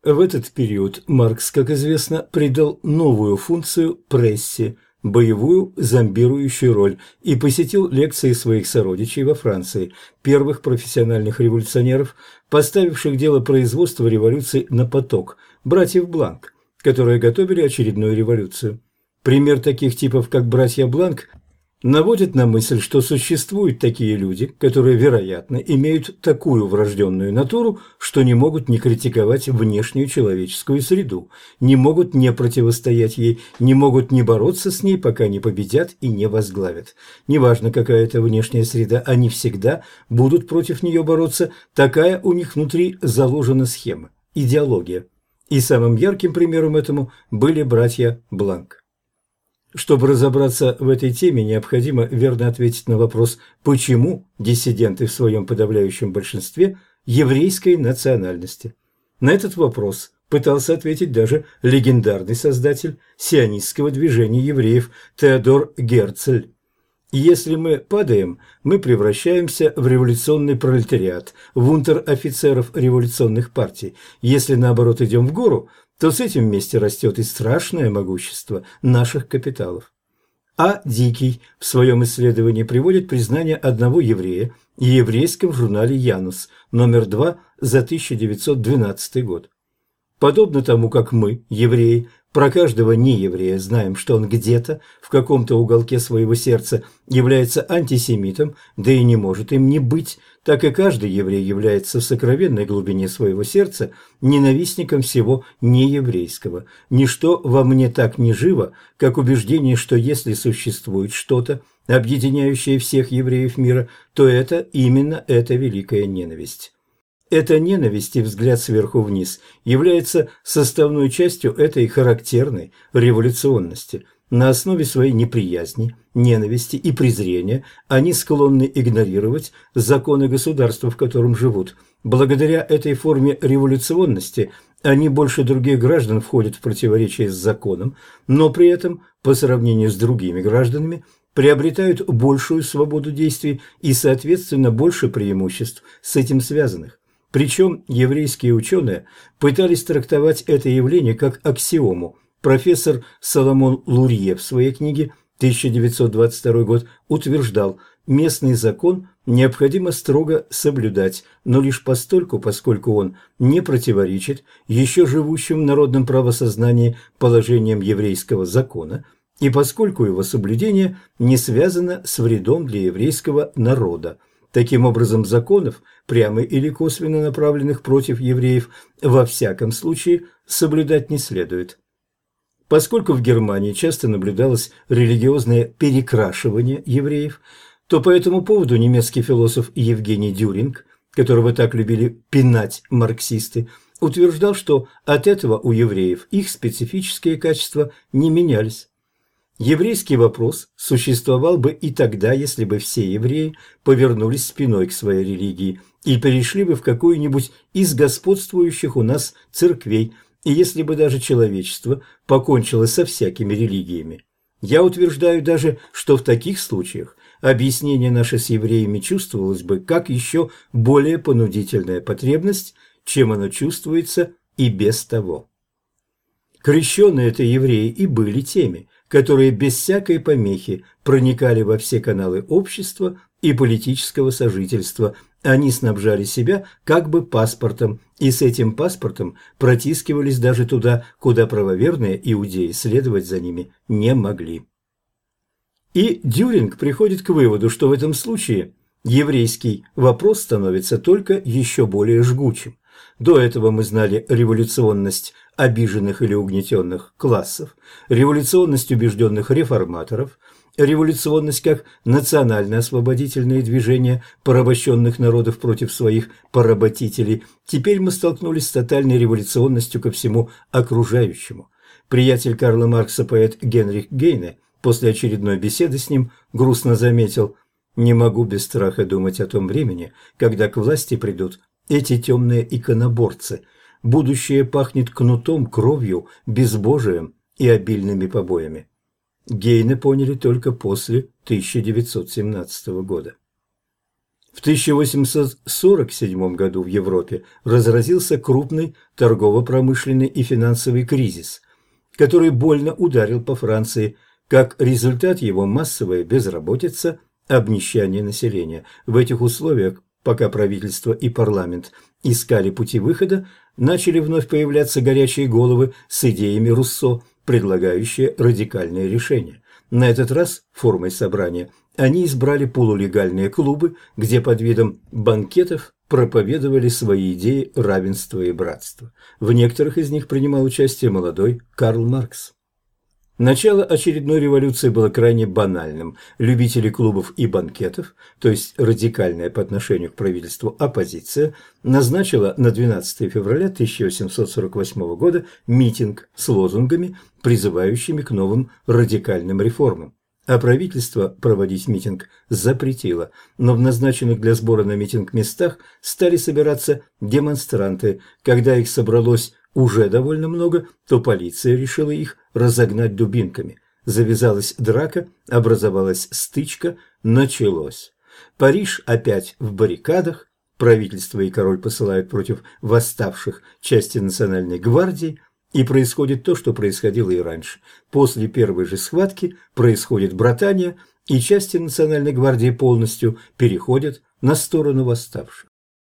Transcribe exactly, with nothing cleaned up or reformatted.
В этот период Маркс, как известно, придал новую функцию прессе, боевую зомбирующую роль, и посетил лекции своих сородичей во Франции, первых профессиональных революционеров, поставивших дело производства революции на поток, братьев Бланк, которые готовили очередную революцию. Пример таких типов, как братья Бланк, наводит на мысль, что существуют такие люди, которые, вероятно, имеют такую врожденную натуру, что не могут не критиковать внешнюю человеческую среду, не могут не противостоять ей, не могут не бороться с ней, пока не победят и не возглавят. Неважно, какая это внешняя среда, они всегда будут против нее бороться, такая у них внутри заложена схема, идеология. И самым ярким примером этому были братья Бланк. Чтобы разобраться в этой теме, необходимо верно ответить на вопрос, почему диссиденты в своем подавляющем большинстве еврейской национальности. На этот вопрос пытался ответить даже легендарный создатель сионистского движения евреев Теодор Герцль. Если мы падаем, мы превращаемся в революционный пролетариат, в унтер-офицеров революционных партий. Если, наоборот, идем в гору, то с этим вместе растет и страшное могущество наших капиталов. А. Дикий в своем исследовании приводит признание одного еврея в еврейском журнале «Янус», номер два за тысяча девятьсот двенадцатый год. Подобно тому, как мы, евреи, про каждого нееврея знаем, что он где-то, в каком-то уголке своего сердца является антисемитом, да и не может им не быть, так и каждый еврей является в сокровенной глубине своего сердца ненавистником всего нееврейского. Ничто во мне так не живо, как убеждение, что если существует что-то, объединяющее всех евреев мира, то это именно эта великая ненависть. Эта ненависть и взгляд сверху вниз является составной частью этой характерной революционности. На основе своей неприязни, ненависти и презрения они склонны игнорировать законы государства, в котором живут. Благодаря этой форме революционности они больше других граждан входят в противоречие с законом, но при этом, по сравнению с другими гражданами, приобретают большую свободу действий и, соответственно, больше преимуществ с этим связанных. Причем еврейские ученые пытались трактовать это явление как аксиому. Профессор Соломон Лурье в своей книге тысяча девятьсот двадцать второй год утверждал, местный закон необходимо строго соблюдать, но лишь постольку, поскольку он не противоречит еще живущим в народном правосознании положениям еврейского закона, и поскольку его соблюдение не связано с вредом для еврейского народа. Таким образом, законов, прямо или косвенно направленных против евреев, во всяком случае соблюдать не следует. Поскольку в Германии часто наблюдалось религиозное перекрашивание евреев, то по этому поводу немецкий философ Евгений Дюринг, которого так любили пинать марксисты, утверждал, что от этого у евреев их специфические качества не менялись. Еврейский вопрос существовал бы и тогда, если бы все евреи повернулись спиной к своей религии и перешли бы в какую-нибудь из господствующих у нас церквей, и если бы даже человечество покончило со всякими религиями. Я утверждаю даже, что в таких случаях объяснение наше с евреями чувствовалось бы как еще более понудительная потребность, чем оно чувствуется и без того. Крещенные это евреи и были теми, которые без всякой помехи проникали во все каналы общества и политического сожительства. Они снабжали себя как бы паспортом, и с этим паспортом протискивались даже туда, куда правоверные иудеи следовать за ними не могли. И Дюринг приходит к выводу, что в этом случае еврейский вопрос становится только еще более жгучим. До этого мы знали революционность обиженных или угнетенных классов, революционность убежденных реформаторов, революционность как национально-освободительные движения порабощенных народов против своих поработителей. Теперь мы столкнулись с тотальной революционностью ко всему окружающему. Приятель Карла Маркса, поэт Генрих Гейне, после очередной беседы с ним грустно заметил: «Не могу без страха думать о том времени, когда к власти придут эти темные иконоборцы. Будущее пахнет кнутом, кровью, безбожием и обильными побоями». Гейне поняли только после тысяча девятьсот семнадцатого года. В тысяча восемьсот сорок седьмом году в Европе разразился крупный торгово-промышленный и финансовый кризис, который больно ударил по Франции. Как результат его массовая безработица, обнищание населения. В этих условиях, пока правительство и парламент искали пути выхода, начали вновь появляться горячие головы с идеями Руссо, предлагающие радикальные решения. На этот раз формой собрания они избрали полулегальные клубы, где под видом банкетов проповедовали свои идеи равенства и братства. В некоторых из них принимал участие молодой Карл Маркс. Начало очередной революции было крайне банальным. Любители клубов и банкетов, то есть радикальная по отношению к правительству оппозиция, назначила на двенадцатое февраля тысяча восемьсот сорок восьмого года митинг с лозунгами, призывающими к новым радикальным реформам. А правительство проводить митинг запретило, но в назначенных для сбора на митинг местах стали собираться демонстранты. Когда их собралось уже довольно много, то полиция решила их разогнать дубинками. Завязалась драка, образовалась стычка, началось. Париж опять в баррикадах, правительство и король посылают против восставших части национальной гвардии, и происходит то, что происходило и раньше. После первой же схватки происходит братание, и части национальной гвардии полностью переходят на сторону восставших.